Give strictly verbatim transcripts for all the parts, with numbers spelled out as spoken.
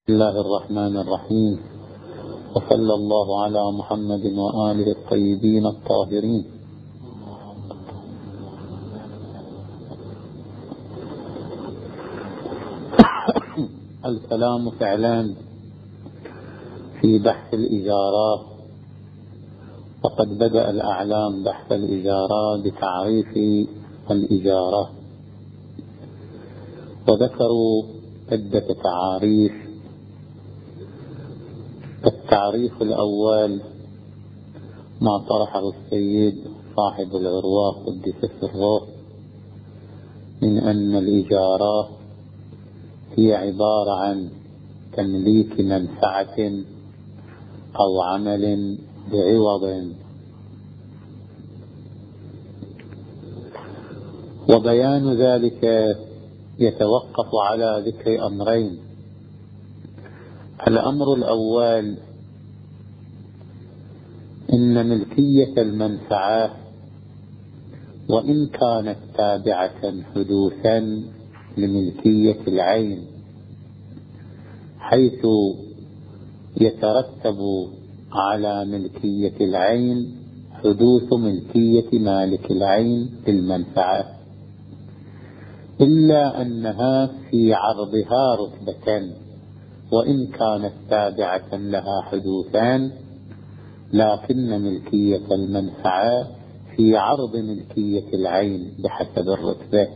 بسم الله الرحمن الرحيم، وصلى الله على محمد وآله الطيبين الطاهرين. الكلام فعلا في بحث الإجارات، وقد بدأ الأعلام بحث الإجارات بتعريف الإجارة، وذكروا عدة تعاريف. التعريف الأول ما طرحه السيد صاحب العروة قدس سره من أن الإجارة هي عبارة عن تمليك منفعة أو عمل بعوض، وبيان ذلك يتوقف على ذكر أمرين. الأمر الأول إن ملكية المنفعة وإن كانت تابعة حدوثا لملكية العين، حيث يترتب على ملكية العين حدوث ملكية مالك العين للمنفعة، إلا أنها في عرضها رتبة، وإن كانت تابعة لها حدوثان، لكن ملكية المنفعة في عرض ملكية العين بحسب الرتبة.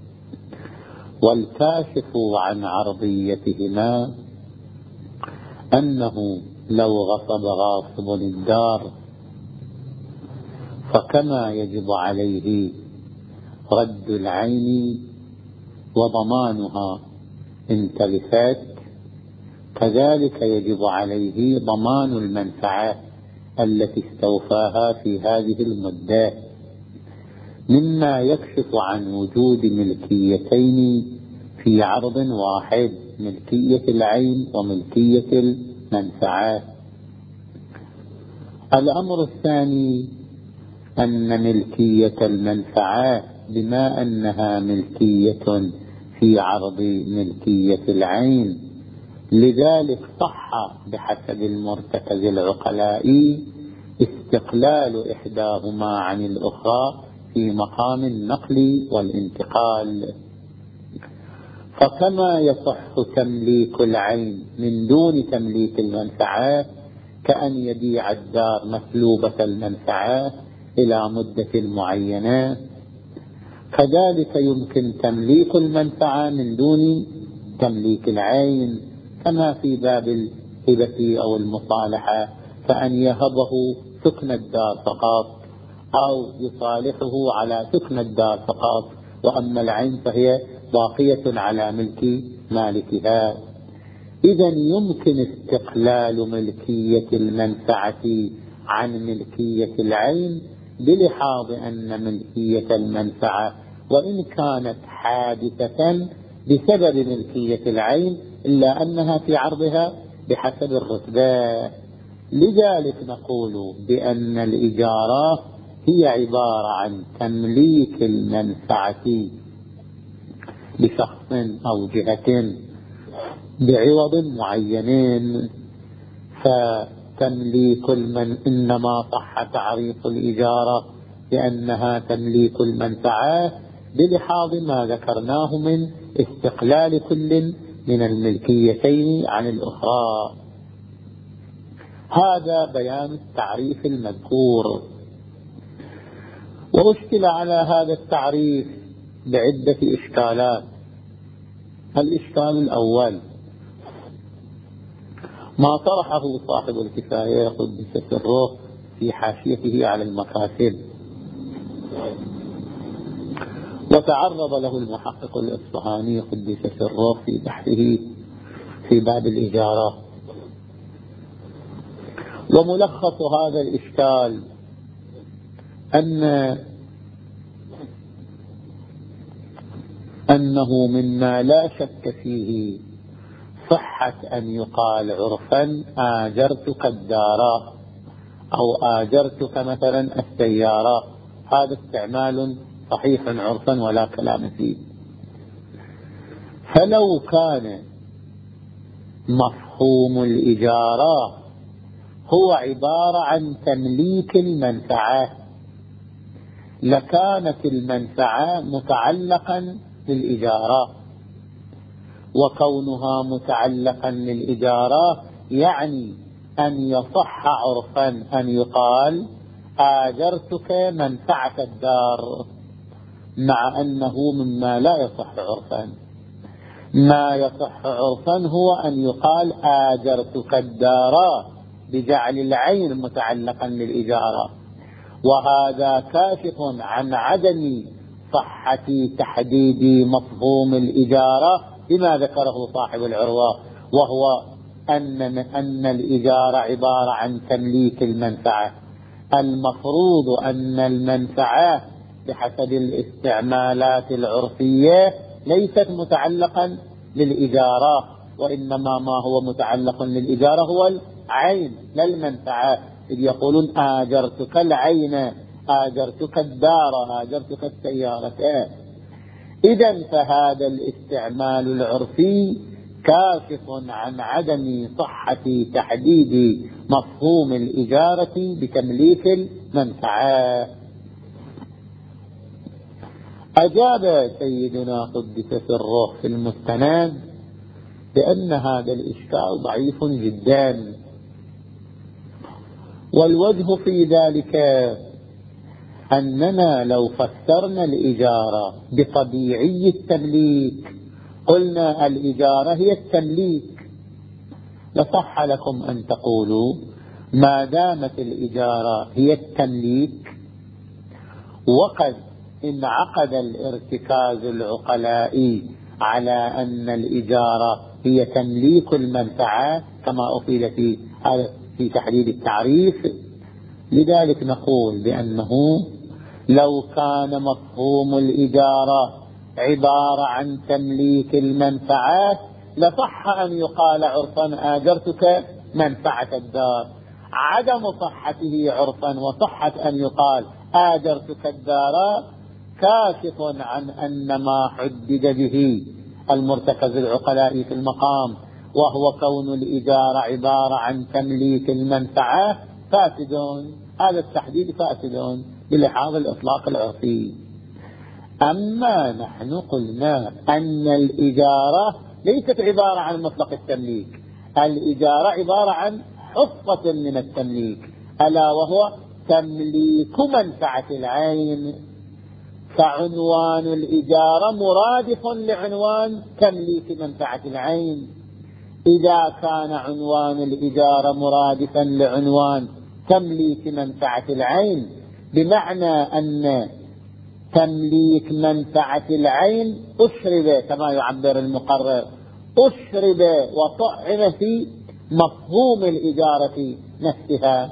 والكاشف عن عرضيتهما أنه لو غصب غاصب الدار فكما يجب عليه رد العين وضمانها إن تلفت، كذلك يجب عليه ضمان المنفعة التي استوفاها في هذه المدة، مما يكشف عن وجود ملكيتين في عرض واحد، ملكية العين وملكية المنفعة. الأمر الثاني أن ملكية المنفعة بما أنها ملكية في عرض ملكية العين، لذلك صح بحسب المرتكز العقلاء استقلال إحداهما عن الأخرى في مقام النقل والانتقال. فكما يصح تمليك العين من دون تمليك المنفعة، كأن يبيع الدار مسلوبة المنفعة إلى مدة معينة، كذلك يمكن تمليك المنفعة من دون تمليك العين، كما في باب الهبة أو المصالحة، فأن يهبه سكن الدار فقط أو يصالحه على سكن الدار فقط، وأما العين فهي باقية على ملك مالكها. إذن يمكن استقلال ملكية المنفعة عن ملكية العين، بلحاظ أن ملكية المنفعة وإن كانت حادثة بسبب ملكية العين، إلا أنها في عرضها بحسب الرتبة. لذلك نقول بأن الإجارة هي عبارة عن تمليك المنفعة لشخص أو جهة بعوض معين. فتمليك المن إنما صح تعريف الإجارة بأنها تمليك المنفعة بلحاظ ما ذكرناه من استقلال كل من الملكيتين عن الأخرى. هذا بيان التعريف المذكور. وأشكل على هذا التعريف بعدة إشكالات. الإشكال الأول ما طرحه صاحب الكفاية قدس سره في حاشيته على المكاسب، وتعرض له المحقق الإصفهاني قدس سره في بحثه في باب الإجارة. وملخص هذا الإشكال أن أنه مما لا شك فيه صحة أن يقال عرفا آجرتك الدار أو آجرتك مثلا السيارة، هذا استعمال صحيح عرفا ولا كلام فيه. فلو كان مفهوم الإجارة هو عبارة عن تمليك المنفعة لكانت المنفعة متعلقا بالإجارة، وكونها متعلقا للإجارة يعني أن يصح عرفا أن يقال آجرتك منفعة الدار، مع أنه مما لا يصح عرفا. ما يصح عرفا هو أن يقال آجرتك الدار بجعل العين متعلقا للإجارة، وهذا كاشف عن عدم صحة تحديد مفهوم الإجارة بما ذكره صاحب العروة، وهو أن أن الإجارة عبارة عن تمليك المنفعة. المفروض أن المنفعة بحسب الاستعمالات العرفية ليست متعلقا للإجارة، وإنما ما هو متعلق للإجارة هو العين لا المنفعة. إذ يقولون آجرتك العين، آجرتك الدار، آجرتك السيارة. إذن فهذا الاستعمال العرفي كاشف عن عدم صحة تحديد مفهوم الإجارة بتمليك المنفعة. أجاب سيدنا قدس سره في المستند بأن هذا الإشكال ضعيف جدا، والوجه في ذلك أننا لو فسرنا الإجارة بطبيعي التمليك، قلنا الإجارة هي التمليك، لصح لكم أن تقولوا ما دامت الإجارة هي التمليك وقد انعقد الارتكاز العقلائي على أن الإجارة هي تمليك المنفعة كما أفيد في في تحديد التعريف، لذلك نقول بأنه لو كان مفهوم الإجارة عبارة عن تمليك المنفعة لصح أن يقال عرفا آجرتك منفعة الدار. عدم صحته عرفا وصحة أن يقال آجرتك الدار كاشف عن أن ما حدد به المرتكز العقلائي في المقام، وهو كون الإجارة عبارة عن تمليك المنفعة، فاسد. هذا التحديد فاسد بلحاظ الإطلاق العرفي. أما نحن قلنا أن الإجارة ليست عبارة عن مطلق التمليك، الإجارة عبارة عن حصة من التمليك، ألا وهو تمليك منفعة العين، فعنوان الإجارة مرادف لعنوان تمليك منفعة العين. إذا كان عنوان الإجارة مرادفا لعنوان تمليك منفعة العين، بمعنى أن تمليك منفعة العين أشرب كما يعبر المقرر، أشرب وطعم في مفهوم الإجارة نفسها.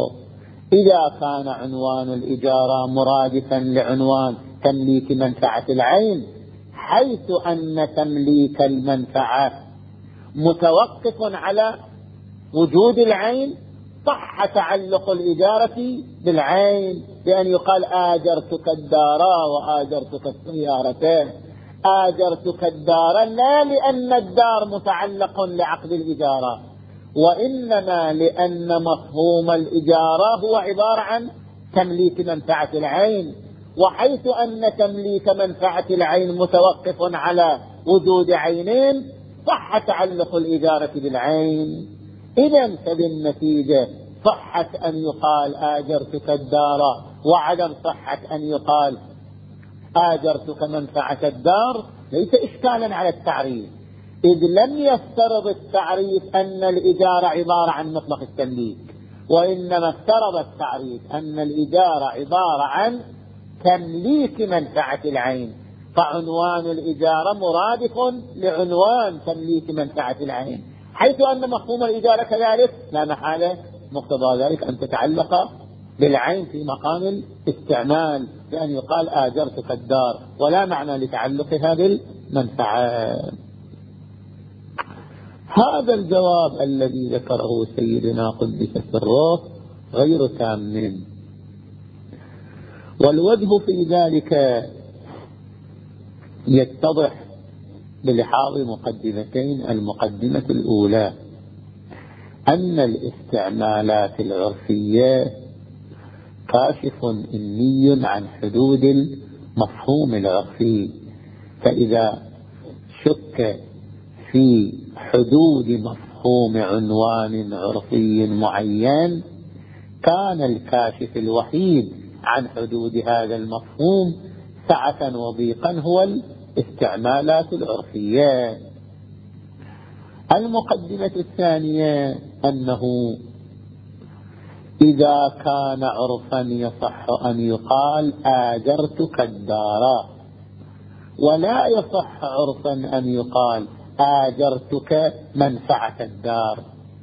إذا كان عنوان الإجارة مرادفا لعنوان تمليك منفعة العين، حيث أن تمليك المنفعة متوقف على وجود العين، صح تعلق الإجارة بالعين بأن يقال آجرتك الدار وآجرتك السيارة. آجرتك الدار لا لأن الدار متعلق لعقد الإجارة، وإنما لأن مفهوم الإجارة هو عبارة عن تمليك منفعة العين، وحيث أن تمليك منفعة العين متوقف على وجود عينين، صح تعلق الإجارة بالعين. إذن فبالنتيجة صحة أن يقال آجرتك الدار، وعدم صحة أن يقال آجرتك منفعة الدار ليس إشكالا على التعريف، إذ لم يفترض التعريف أن الإجارة عبارة عن مطلق التمليك، وإنما افترض التعريف أن الإجارة عبارة عن تمليك منفعة العين، فعنوان الإجارة مرادف لعنوان تمليك منفعة العين، حيث أن مفهوم الإجارة كذلك لا محالة مقتضى ذلك أن تتعلق بالعين في مقام الاستعمال، بأن يقال آجرتك الدار، ولا معنى لتعلقها بالمنفعة. هذا الجواب الذي ذكره سيدنا قدس سره غير تام، والوجه في ذلك يتضح بلحاظ مقدمتين. المقدمة الأولى أن الاستعمالات العرفية كاشف إني عن حدود المفهوم العرفي، فإذا شك في حدود مفهوم عنوان عرفي معين كان الكاشف الوحيد عن حدود هذا المفهوم سعة وضيقا هو الاستعمالات العرفية. المقدمة الثانية أنه إذا كان عرفا يصح أن يقال آجرتك الدار، ولا يصح عرفا أن يقال آجرتك منفعة الدار.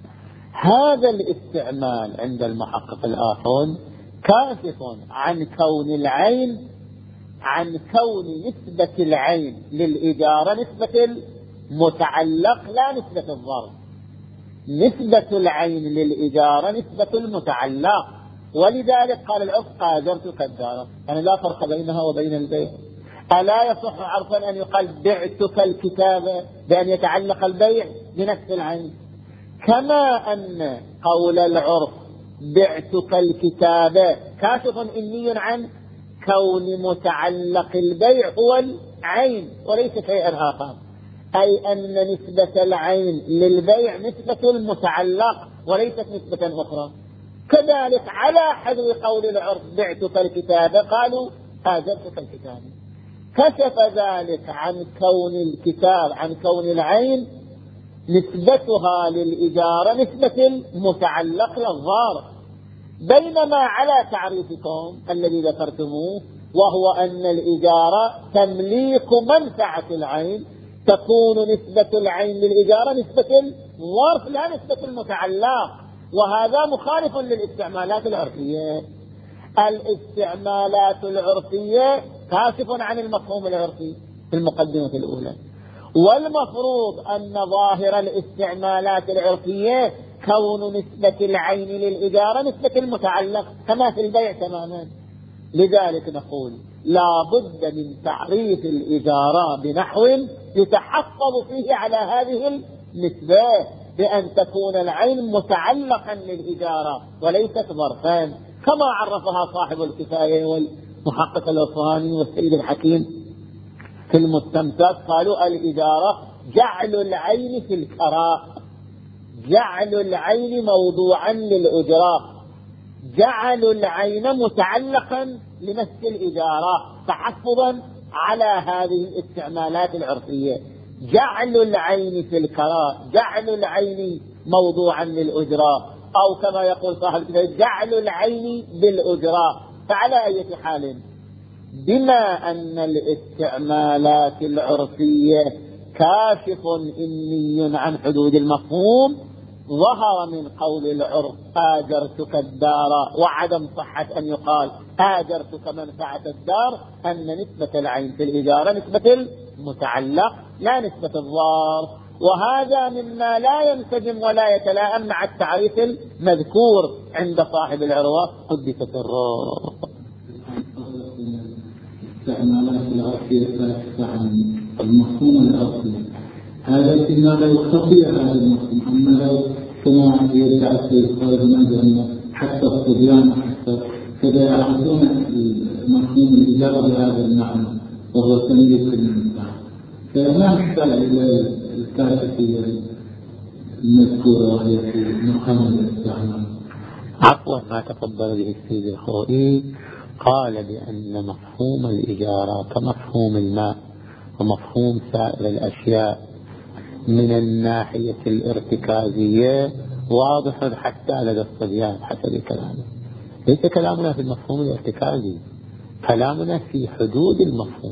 هذا الاستعمال عند المحقق الآخرون كاشف عن كون العين عن كون نسبة العين للإجارة نسبة المتعلق لا نسبة الظرف. نسبة العين للإجارة نسبة المتعلق، ولذلك قال العرف آجرتك الدار، يعني لا فرق بينها وبين البيع. ألا يصح عرفا أن يقال بعتك الكتاب بأن يتعلق البيع بنفس العين، كما أن قول العرف بعتك الكتاب كاشف إني عن كون متعلق البيع هو العين وليس شيئا آخر، أي أن نسبة العين للبيع نسبة المتعلق وليست نسبة أخرى. كذلك على حذو قول العرف بعتك الكتاب قالوا آجرتك الكتاب، كشف ذلك عن كون الكتاب عن كون العين نسبتها للإجارة نسبة المتعلق للظارف. بينما على تعريفكم الذي ذكرتموه وهو أن الإجارة تمليك منفعة العين تكون نسبة العين للإجارة نسبة الظرف لا نسبة المتعلق، وهذا مخالف للاستعمالات العرفية. الاستعمالات العرفية كاشف عن المفهوم العرفي في المقدمة الأولى، والمفروض أن ظاهر الاستعمالات العرفية كون نسبة العين للإجارة نسبة المتعلق كما في البيع تماما. لذلك نقول لا بد من تعريف الإجارة بنحو يتحفظ فيه على هذه النسبة، بأن تكون العين متعلقا للإجارة وليست ظرفا، كما عرفها صاحب الكفاية والمحقق الأصفهاني والسيد الحكيم في المستمسك. قالوا الإجارة جعل العين في الكراء، جعل العين موضوعا للأجراء، جعل العين متعلقا لنفس الإجارة تحفظا على هذه الاستعمالات العرفية. جعل العين في الكراء، جعل العين موضوعا للأجراء، أو كما يقول صاحب الكتاب جعل العين بالأجراء. فعلى أي حال بما أن الاستعمالات العرفية كاشف إني عن حدود المفهوم، ظهر من قول العرف آجرتك الدار وعدم صحة أن يقال آجرتك منفعة الدار أن نسبة العين في الإجارة نسبة المتعلق لا نسبة الظرف، وهذا مما لا ينسجم ولا يتلائم مع التعريف المذكور عند صاحب العروة قدست الروح. استعمالات العرفية كاشفة عن المفهوم العرفي، هذا فيما لا يخطي هذا المفهوم. أما لو كما يدعى السيد خالد نجم حتى الصبيان حتى كذا يعرفون المفهوم الإجابة بهذا المعنى وهو تمليك المنفعة، فلا نحتاج إلى الكاشفية المذكورة وهي في مقام الاستعمال. عفوا ما تفضل به السيد الخوئي، قال بأن مفهوم الإجارة كمفهوم الماء ومفهوم سائر الأشياء من الناحية الارتكازية واضح حتى لدى الصبيان حسب كلامه. ليس كلامنا في المفهوم الارتكازي، كلامنا في حدود المفهوم.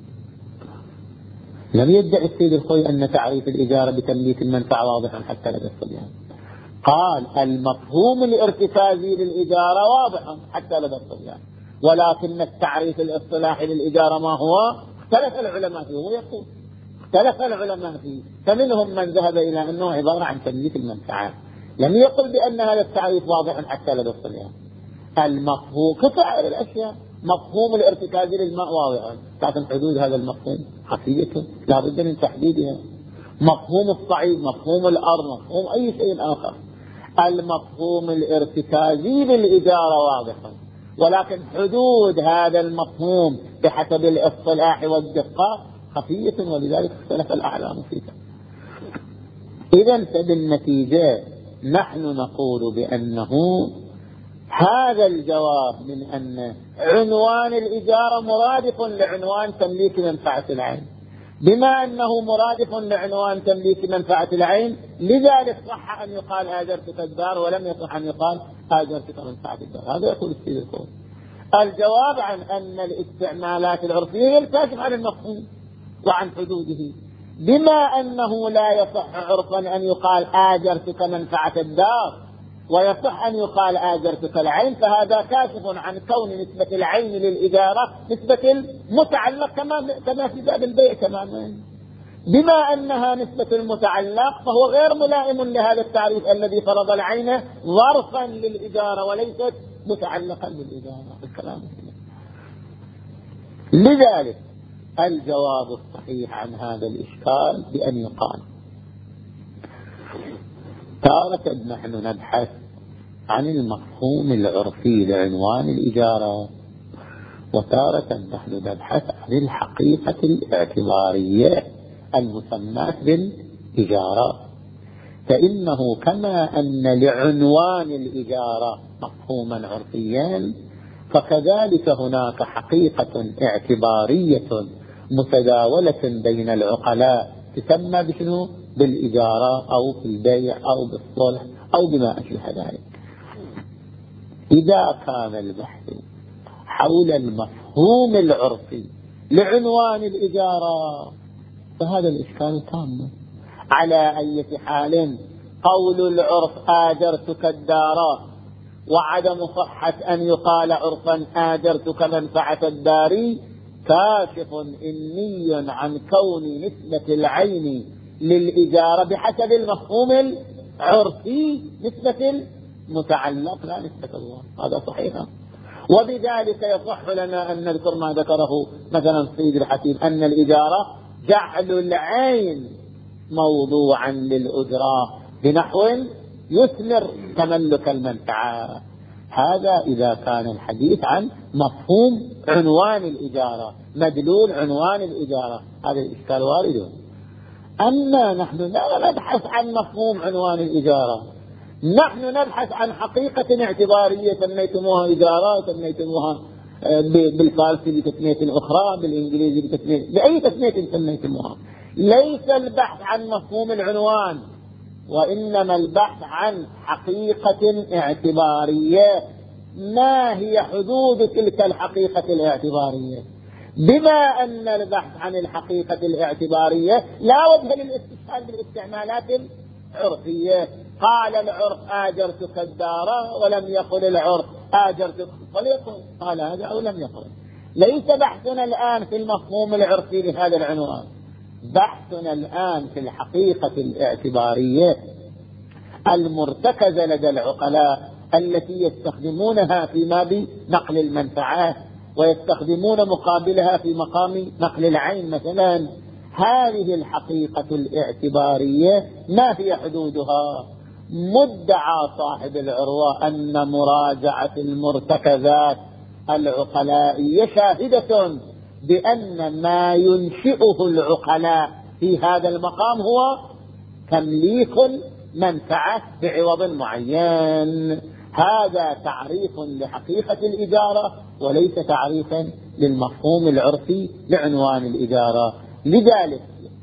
لم يدعي السيد الخوي أن تعريف الإجارة بتمليك المنفعة واضح حتى لدى الصبيان، قال المفهوم الارتكازي للإجارة واضح حتى لدى الصبيان، ولكن التعريف الاصطلاحي للإجارة ما هو اختلف العلماء فيه. هو يقول اختلف العلماء فيه، فمنهم من ذهب إلى أنه عبارة عن تمليك المنفعة، لم يقل بأن هذا التعريف واضح حتى لدى الصبيان. المفهوم كسائر الأشياء مفهوم الارتكاز للماء واضحا، لكن حدود هذا المفهوم خفية لا بد من تحديدها. مفهوم الصعيد، مفهوم الأرض، مفهوم أي شيء آخر، المفهوم الارتكازي للإجارة واضحا، ولكن حدود هذا المفهوم بحسب الاصطلاح والدقة خفية، ولذلك اختلف الأعلام فيها. إذن فبالنتيجة نحن نقول بأنه هذا الجواب من أن عنوان الإجارة مرادف لعنوان تمليك منفعة العين، بما أنه مرادف لعنوان تمليك منفعة العين لذلك صح أن يقال آجرتك الدار ولم يصح أن يقال آجرتك منفعة الدار. هذا يقول السيد الخوي. الجواب عن أن الاستعمالات العرفية يلتزم عن المفهوم وعن حدوده، بما أنه لا يصح عرفا أن يقال آجرتك منفعة الدار ويصح أن يقال آجرتك العين، فهذا كاشف عن كون نسبة العين للإجارة نسبة المتعلق كما كما في باب البيع تماما. بما أنها نسبة المتعلق فهو غير ملائم لهذا التعريف الذي فرض العين ظرفا للإجارة وليست متعلقا بالإجارة. الكلام لذلك الجواب الصحيح عن هذا الإشكال بأن يقال تارة نحن نبحث عن المفهوم العرفي لعنوان الإجارة، وتارة نحن نبحث عن الحقيقة الاعتبارية المسماة بالإجارة. فإنه كما أن لعنوان الإجارة مفهوما عرفيا، فكذلك هناك حقيقة اعتبارية متداولة بين العقلاء تسمى بشنو؟ بالإجارة أو في البيع أو بالصلح أو بما أشبه ذلك. إذا كان البحث حول المفهوم العرفي لعنوان الإجارة فهذا الإشكال تام. على أي حال قول العرف آجرتك الدار وعدم صحة أن يقال عرفا آجرتك منفعة الدار كاشف إني عن كون نسبة العين للإجارة بحسب المفهوم العرفي نسبة المتعلق لا نسبة الله. هذا صحيح. وبذلك يصح لنا أن نذكر ما ذكره مثلا سيد الحكيم أن الإجارة جعل العين موضوعا للأجرة بنحو يثمر تملك المنفعة. هذا إذا كان الحديث عن مفهوم عنوان الإجارة مدلول عنوان الإجارة، هذا الإشكال وارد. أما نحن لا نبحث عن مفهوم عنوان الإجارة، نحن نبحث عن حقيقة اعتبارية سميتموها إجارة، سميتموها بالفارسي بتسمية أخرى، بالإنجليزي بتسمية، بأي تسمية سميتموها. ليس البحث عن مفهوم العنوان، وإنما البحث عن حقيقة اعتبارية. ما هي حدود تلك الحقيقة الاعتبارية؟ بما أن البحث عن الحقيقة الاعتبارية لا وجه للاستشهاد بالاستعمالات العرفية. قال العرف آجرتك الدار ولم يقل العرف آجرتك الطليق، قال هذا أو لم يقل. ليس بحثنا الآن في المفهوم العرفي لهذا العنوان، بحثنا الآن في الحقيقة الاعتبارية المرتكزة لدى العقلاء التي يستخدمونها فيما بنقل المنفعات ويستخدمون مقابلها في مقام نقل العين مثلا. هذه الحقيقة الاعتبارية ما هي حدودها؟ مدعى صاحب العروة أن مراجعة المرتكزات العقلائية شاهدة بأن ما ينشئه العقلاء في هذا المقام هو تمليك منفعة بعوض معين. هذا تعريف لحقيقة الإجارة وليس تعريفا للمفهوم العرفي لعنوان الإجارة. لذلك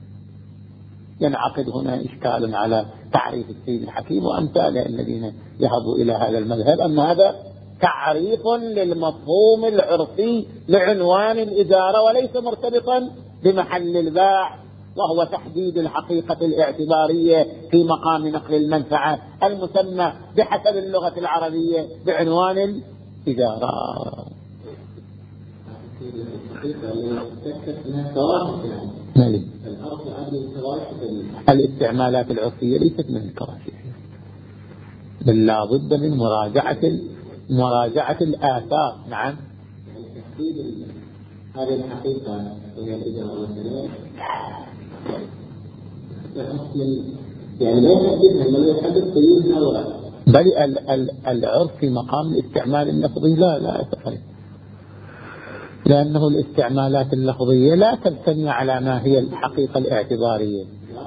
ينعقد هنا إشكال على تعريف السيد الحكيم وأمثاله الذين يهبوا إلى هذا المذهب أن هذا تعريف للمفهوم العرفي لعنوان الإجارة وليس مرتبطا بمحل الباع، وهو تحديد الحقيقة الاعتبارية في مقام نقل المنفعة المسمى بحسب اللغة العربية بعنوان الإجارة. الاستعمالات العرفية ليست من الكراسي، بل لا بد من مراجعة مراجعة الآثار. نعم، هذه الحقيقة هي الإجارة والسلام يعني لا يحدثها بل يحدث قيود الأوراق بل العرف في مقام الاستعمال اللفظي لا لا يتخلف، لأنه الاستعمالات اللفظية لا تبتني على ما هي الحقيقة الاعتبارية.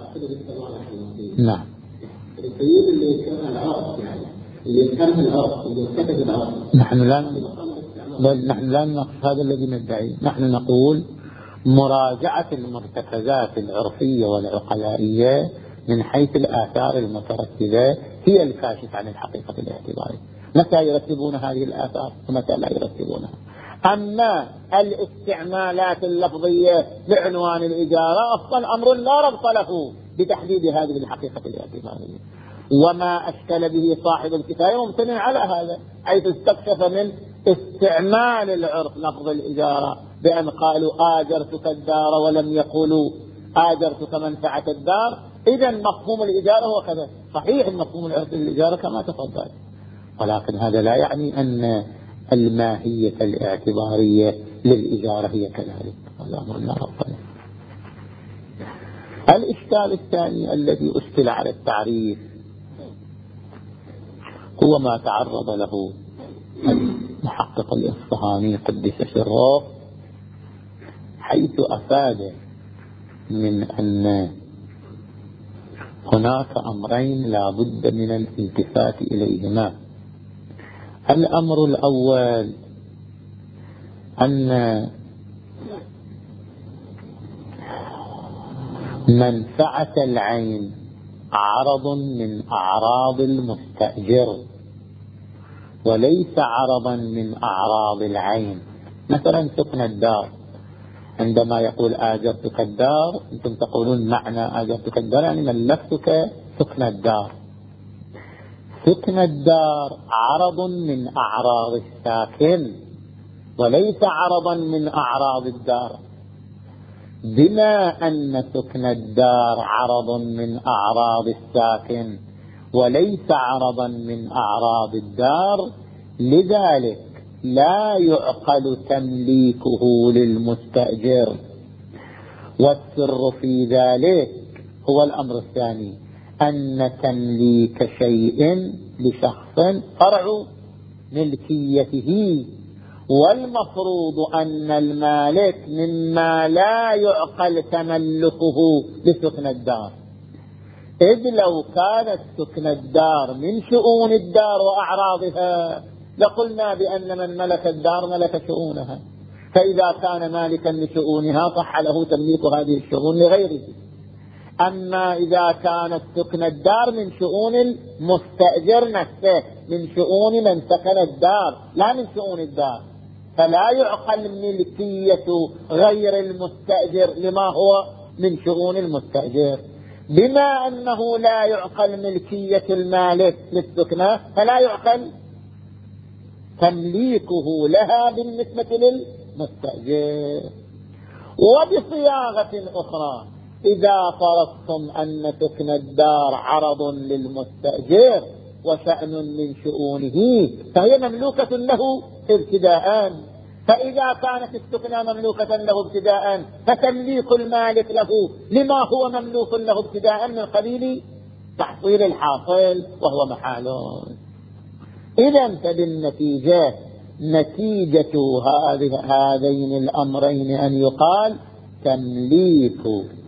نعم. القيود اللي يذكرها العرف يعني اللي يذكرها العرف اللي كتب العرف نحن لا بل نحن لا نقص هذا الذي ندعي، نحن نقول مراجعة المرتكزات العرفية والعقلائية من حيث الآثار المترتبة هي الكاشف عن الحقيقة الاعتبارية. متى يرتبون هذه الآثار ومتى لا يرتبونها؟ أما الاستعمالات اللفظية بعنوان الإجارة أصلا أمر لا ربط له بتحديد هذه الحقيقة الاعتبارية، وما أشكل به صاحب الكفاية ممتنع على هذا، حيث استكشف من استعمال العرف لفظ الإجارة بأن قالوا آجرتك الدار ولم يقولوا آجرتك منفعة الدار. إذن مفهوم الإجارة هو كذا، صحيح مفهوم العرف للإجارة كما تفضل، ولكن هذا لا يعني أن الماهية الاعتبارية للإجارة هي كذلك، هذا أمر لا ربط له. الإشكال الثاني الذي أشكل على التعريف هو ما تعرض له المحقق الإصفهاني قدس سره، حيث أفاد من أن هناك أمرين لا بد من الالتفات إليهما. الأمر الأول أن منفعة العين عرض من أعراض المستأجر وليس عرضا من أعراض العين. مثلا سكن الدار، عندما يقول آجرتك الدار أنتم تقولون معنى آجرتك الدار يعني ملكتك سكن الدار. سكن الدار عرض من أعراض الساكن وليس عرضا من أعراض الدار. بما أن سكن الدار عرض من أعراض الساكن وليس عرضا من أعراض الدار، لذلك لا يعقل تمليكه للمستأجر. والسر في ذلك هو الأمر الثاني، أن تمليك شيء لشخص فرع ملكيته، والمفروض أن المالك مما لا يعقل تملكه لسكن الدار، إذ لو كانت سكن الدار من شؤون الدار وأعراضها لقلنا بأن من ملك الدار ملك شؤونها، فإذا كان مالكا لشؤونها صح له تمليك هذه الشؤون لغيره. أما إذا كانت سكن الدار من شؤون المستأجر نفسه، من شؤون من سكن الدار لا من شؤون الدار، فلا يعقل ملكية غير المستأجر لما هو من شؤون المستأجر. بما أنه لا يعقل ملكية المالك للسكنة فلا يعقل تمليكه لها بالنسبة للمستأجر. وبصياغة أخرى، إذا فرضتم أن سكن الدار عرض للمستأجر وشأن من شؤونه فهي مملوكة له ابتداء، فإذا كانت السكنة مملوكة له ابتداء فتمليك المالك له لما هو مملوك له ابتداء من قبيل تحصيل الحاصل وهو محال. إذن فبالنتيجة نتيجة هذين الأمرين أن يقال تمليك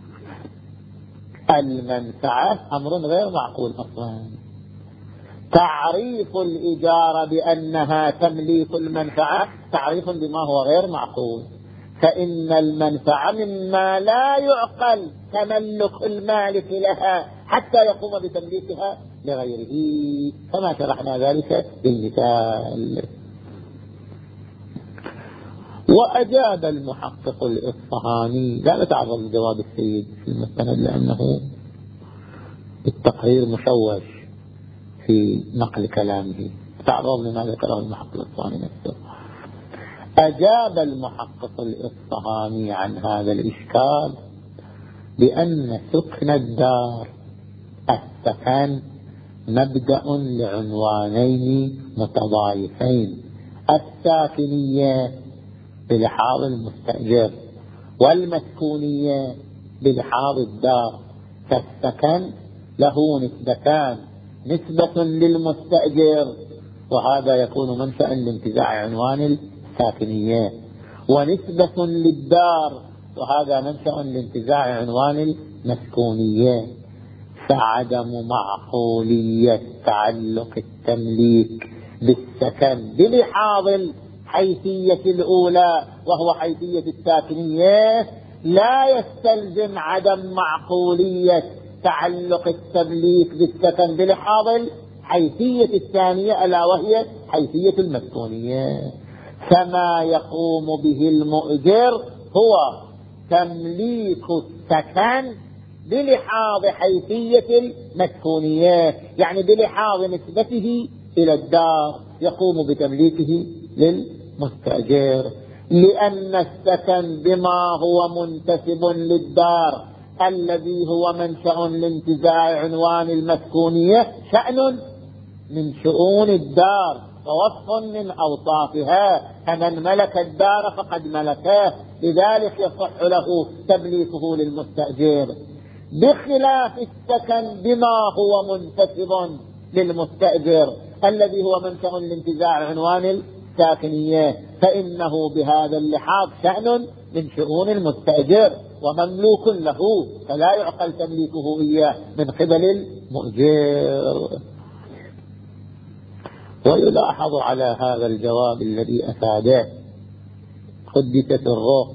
المنفعة أمر غير معقول أصلا. تعريف الإجارة بأنها تمليك المنفعة تعريف بما هو غير معقول، فإن المنفعة مما لا يعقل تملك المالك لها حتى يقوم بتمليكها لغيره، كما شرحنا ذلك بالمثال. وأجاب المحقق الإصفهاني، لا نتعرض لجواب السيد في المستند لأنه التقرير مشوش في نقل كلامه، تعرض لما ذكره المحقق الإصفهاني نفسه. أجاب المحقق الإصفهاني عن هذا الإشكال بأن سكن الدار السكن مبدأ لعنوانين متضايفين، الساكنية بلحاظ المستأجر، والمسكونية بلحاظ الدار. فالسكن له نسبتان، نسبة للمستأجر وهذا يكون منشأ لانتزاع عنوان الساكنية، ونسبة للدار وهذا منشأ لانتزاع عنوان المسكونية. فعدم معقولية تعلق التمليك بالسكن بلحاظ الحيثية الأولى وهو حيثية الساكنية لا يستلزم عدم معقولية تعلق التمليك بالسكن بلحاظ الحيثية الثانية ألا وهي حيثية المسكونية. فما يقوم به المؤجر هو تمليك السكن بلحاظ حيثية المسكونية، يعني بلحاظ نسبته إلى الدار يقوم بتمليكه للمستأجر، لأن السكن بما هو منتسب للدار الذي هو منشأ لانتزاع عنوان المسكونية شأن من شؤون الدار ووصف من أوصافها، فمن ملك الدار فقد ملكه، لذلك يصح له تمليكه للمستأجر، بخلاف السكن بما هو منتسب للمستأجر الذي هو منشأ لانتزاع عنوان الساكنية، فإنه بهذا اللحاظ شأن من شؤون المستأجر ومملوك له، فلا يعقل تمليكه إياه من قبل المؤجر. ويلاحظ على هذا الجواب الذي أفاده قدست الروح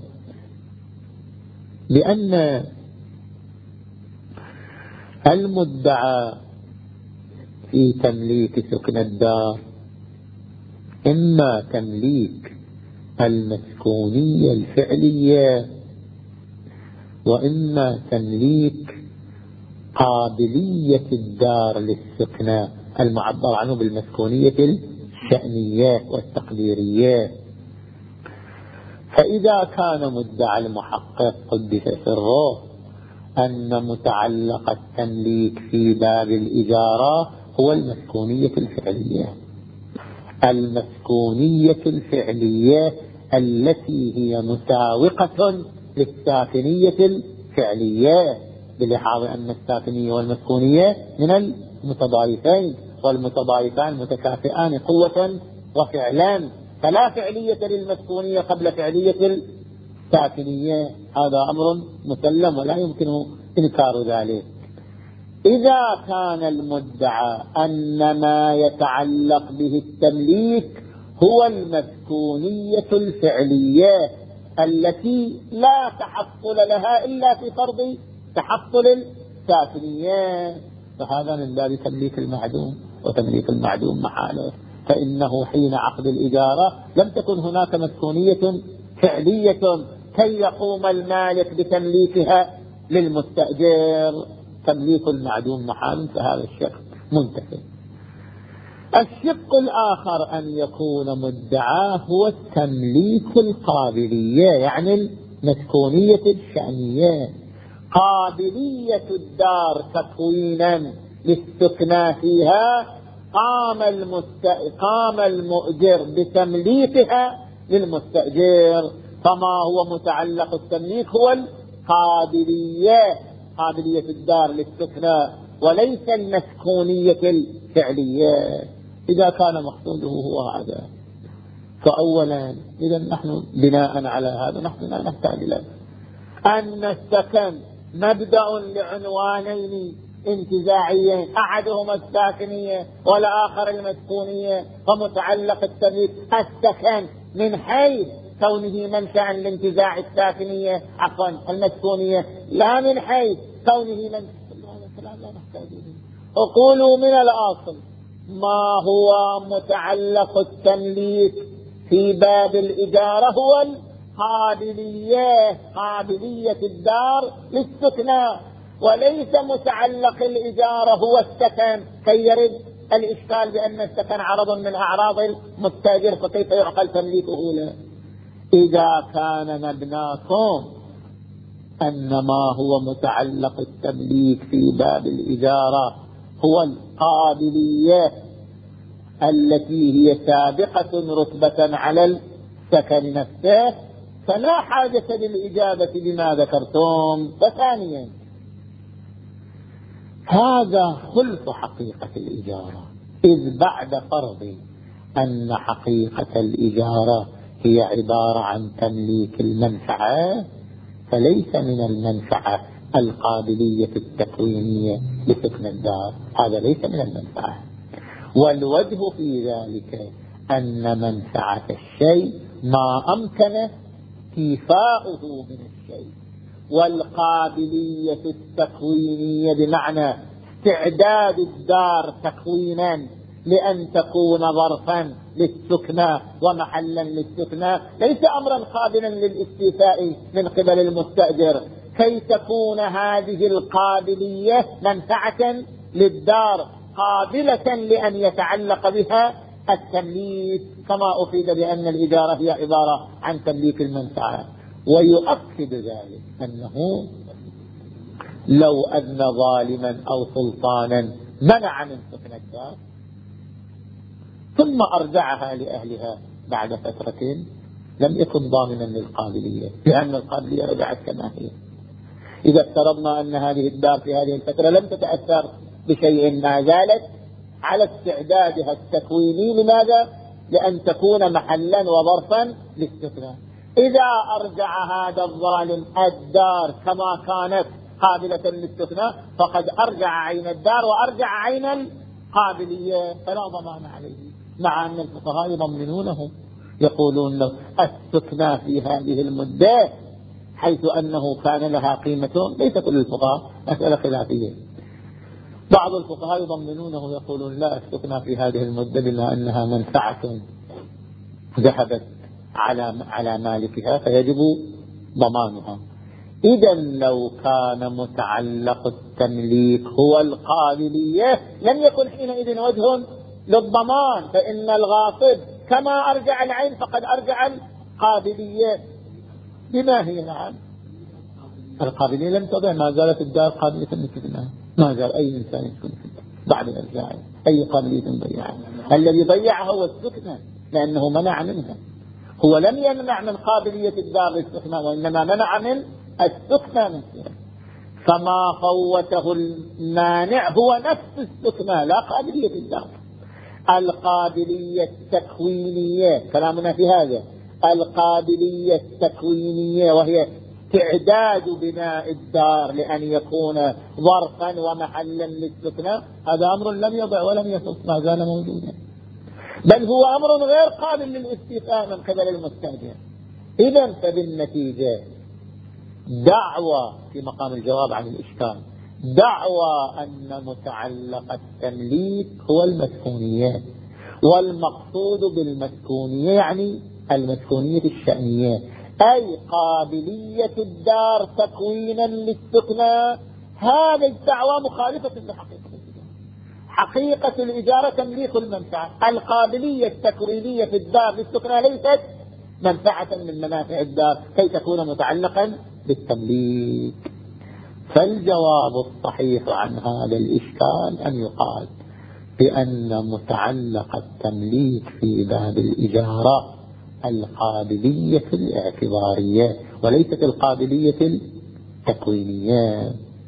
بأن المدعى في تمليك سكن الدار إما تمليك المسكونية الفعلية وإما تمليك قابلية الدار للسكنى المعبر عنه بالمسكونية الشأنية والتقديرية. فإذا كان مدعى المحقق قدس سره أن متعلق التمليك في باب الإجارة هو المسكونية الفعلية، المسكونية الفعلية التي هي مساوقة للساكنية الفعلية، بلحاظ أن الساكنية والمسكونية من المتضايفين، والمتضايفان متكافئان قوة وفعلا، فلا فعلية للمسكونية قبل فعلية الساكنية، هذا أمر مسلم ولا يمكن إنكار ذلك. إذا كان المدعى أن ما يتعلق به التمليك هو المسكونية الفعلية التي لا تحصل لها إلا في فرض تحصل الساكنية، فهذا من باب تمليك المعدوم، وتمليك المعدوم محاله، فإنه حين عقد الإجارة لم تكن هناك مسكونية فعلية كي يقوم المالك بتمليكها للمستأجر، تمليك المعدوم محال، فهذا الشق منتفي. الشق الآخر أن يكون مدعاه هو التمليك القابلية، يعني المسكونية الشأنية، قابلية الدار تكوينا للسكنى فيها، قام, المست... قام المؤجر بتمليكها للمستأجر، فما هو متعلق التمليك هو القابلية، قابلية الدار للسكنى وليس المسكونية الفعلية. إذا كان مقصوده هو هذا فأولا إذا نحن بناء على هذا نحن لا نحتاج إلى أن السكن مبدأ لعنوانين انتزاعيين، أحدهما الساكنية والآخر المسكونية، فمتعلق التمليك السكن من حيث كونه منشأ لانتزاع الساكنية عفوا المسكونية، لا من حيث كونه منشأ. أقولوا من الأصل ما هو متعلق التمليك في باب الإجارة هو القابلية، قابلية الدار للسكنى، وليس متعلق الإجارة هو السكن كي يرد الإشكال بأن السكن عرض من أعراض المستأجر فكيف يعقل تمليكه له. إذا كان مبناكم أن ما هو متعلق التمليك في باب الإجارة هو القابلية التي هي سابقة رتبة على السكن نفسه فلا حاجة للإجابة بما ذكرتم. وثانيا هذا خلف حقيقة الإجارة، إذ بعد فرض أن حقيقة الإجارة هي عبارة عن تمليك المنفعة، فليس من المنفعة القابلية التكوينية لسكن الدار، هذا ليس من المنفعة. والوجه في ذلك أن منفعة الشيء ما أمكن استيفاؤه من الشيء، والقابلية التكوينية بمعنى استعداد الدار تكوينا لأن تكون ظرفا للسكنى ومحلا للسكنى ليس أمرا قابلا للاستيفاء من قبل المستأجر، كي تكون هذه القابلية منفعة للدار قابلة لأن يتعلق بها التمليك، كما أفيد بأن الإجارة هي عبارة عن تمليك المنفعة. ويؤكد ذلك أنه لو أن ظالما أو سلطانا منع من سكن الدار ثم أرجعها لأهلها بعد فترة لم يكن ضامنا للقابلية، لأن القابلية رجعت كما هي. إذا افترضنا أن هذه الدار في هذه الفترة لم تتأثر بشيء ما زالت على استعدادها التكويني، لماذا؟ لأن تكون محلا وظرفا للسكنى. إذا أرجع هذا الظالم الدار كما كانت قابلة للسكنى فقد أرجع عين الدار وأرجع عين القابلية، فلا ضمان عليه، مع أن الفقهاء يضمنونه، يقولون له السكنى في هذه المدة حيث أنه كان لها قيمة. ليس كل الفقهاء، مسألة خلافية، بعض الفقهاء يضمنونه يقولون لا، السكنى في هذه المدة بما أنها منفعة ذهبت على على مالكها فيجب ضمانها. إذا لو كان متعلق التمليك هو القابلية لم يكن حينئذ وجه للضمان، فإن الغاصب كما أرجع العين فقد أرجع القابلية. بما هي؟ نعم، القابلية لم تضع، ما زالت الدار قابلة للسكنى، ما زال أي إنسان يسكن فيها بعد الإرجاع. أي قابلية ضيعها؟ الذي ضيعها هو السكنى، لأنه منع منها. هو لم يمنع من قابلية الدار للسكنى، وإنما منع من السكنى نفسها. فما فوته المانع هو نفس السكنى لا قابلية الدار. القابلية التكوينية، كلامنا في هذا، القابلية التكوينية وهي استعداد بناء الدار لأن يكون ظرفا ومحلا للسكنى، هذا أمر لم يضع ولم يصف، ما زال موجودا، بل هو أمر غير قابل للاستيفاء من قبل المستأجر. إذن فبالنتيجة دعوى في مقام الجواب عن الإشكال، دعوى أن متعلق التمليك هو المسكونية، والمقصود بالمسكونية يعني المسكونية الشأنية، أي قابلية الدار تكوينا للسكنى. هذه الدعوى مخالفة لحقيقة الإجارة. حقيقة الإجارة تمليك المنفعة، القابلية التكوينية في الدار للسكنى ليست منفعة من منافع الدار كي تكون متعلقا بالتمليك. فالجواب الصحيح عن هذا الإشكال أن يقال بأن متعلق التمليك في باب الإجارة القابلية الاعتبارية وليست القابلية التكوينية.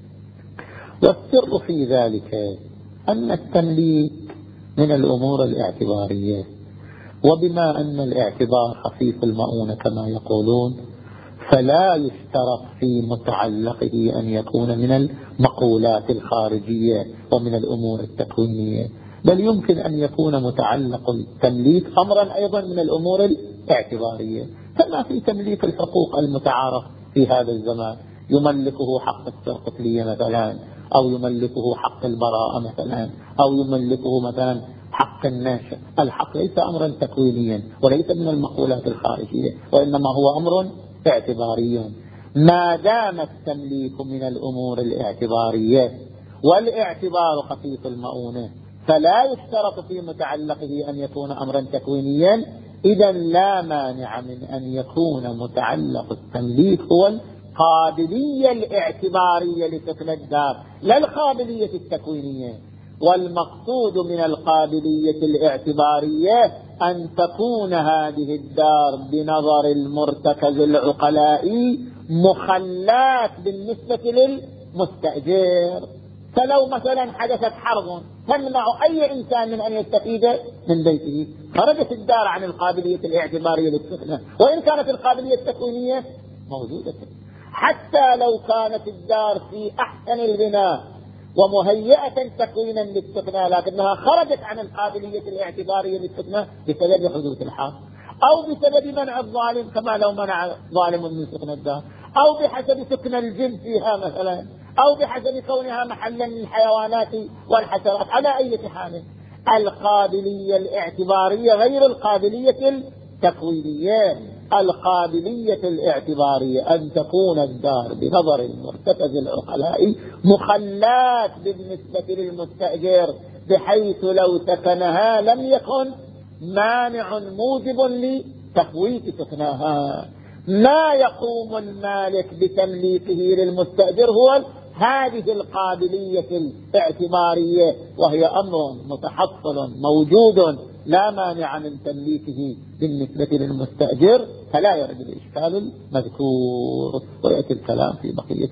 والسر في ذلك أن التمليك من الأمور الاعتبارية، وبما أن الاعتبار خفيف المؤونة كما يقولون فلا يشترط في متعلقه أن يكون من المقولات الخارجية ومن الأمور التكوينية، بل يمكن أن يكون متعلق التمليك أمرا أيضا من الأمور الاعتبارية، كما في تمليك الحقوق المتعارف في هذا الزمان، يملكه حق السرقطلية مثلا، أو يملكه حق البراءة مثلا، أو يملكه مثلا حق الناشئ. الحق ليس أمرا تكوينيا وليس من المقولات الخارجية، وإنما هو أمر اعتباري. ما دام التمليك من الأمور الاعتبارية والاعتبار خفيف المؤونة فلا يشترط في متعلقه أن يكون أمرا تكوينيا، إذا لا مانع من أن يكون متعلق التمليك هو القابلية الاعتبارية لسكن الدار لا القابلية التكوينية. والمقصود من القابلية الاعتبارية أن تكون هذه الدار بنظر المرتكز العقلائي مخلات بالنسبة للمستأجر. فلو مثلا حدثت حرب تمنع أي إنسان من أن يستفيد من بيته، خرجت الدار عن القابلية الاعتبارية للسكنة، وإن كانت القابلية التكوينية موجودة. حتى لو كانت الدار في أحسن البناء ومهيئة تكوينا للسكنة، لكنها خرجت عن القابلية الاعتبارية للسكنة بسبب حدوث الحرب، أو بسبب منع الظالم كما لو منع ظالم من سكن الدار، أو بحسب سكن الجن فيها مثلا، أو بحسب كونها محلا للحيوانات والحشرات. على أي حال القابلية الاعتبارية غير القابلية التكوينية. القابلية الاعتبارية أن تكون الدار بنظر المرتكز العقلائي مخلات بالنسبة للمستأجر، بحيث لو سكنها لم يكن مانع موجب لتفويت سكنها. ما يقوم المالك بتمليكه للمستأجر هو هذه القابلية الاعتبارية، وهي أمر متحصل موجود لا مانع من تمليكه بالنسبة للمستأجر، فلا يرد الإشكال المذكور. ويأتي الكلام في بقية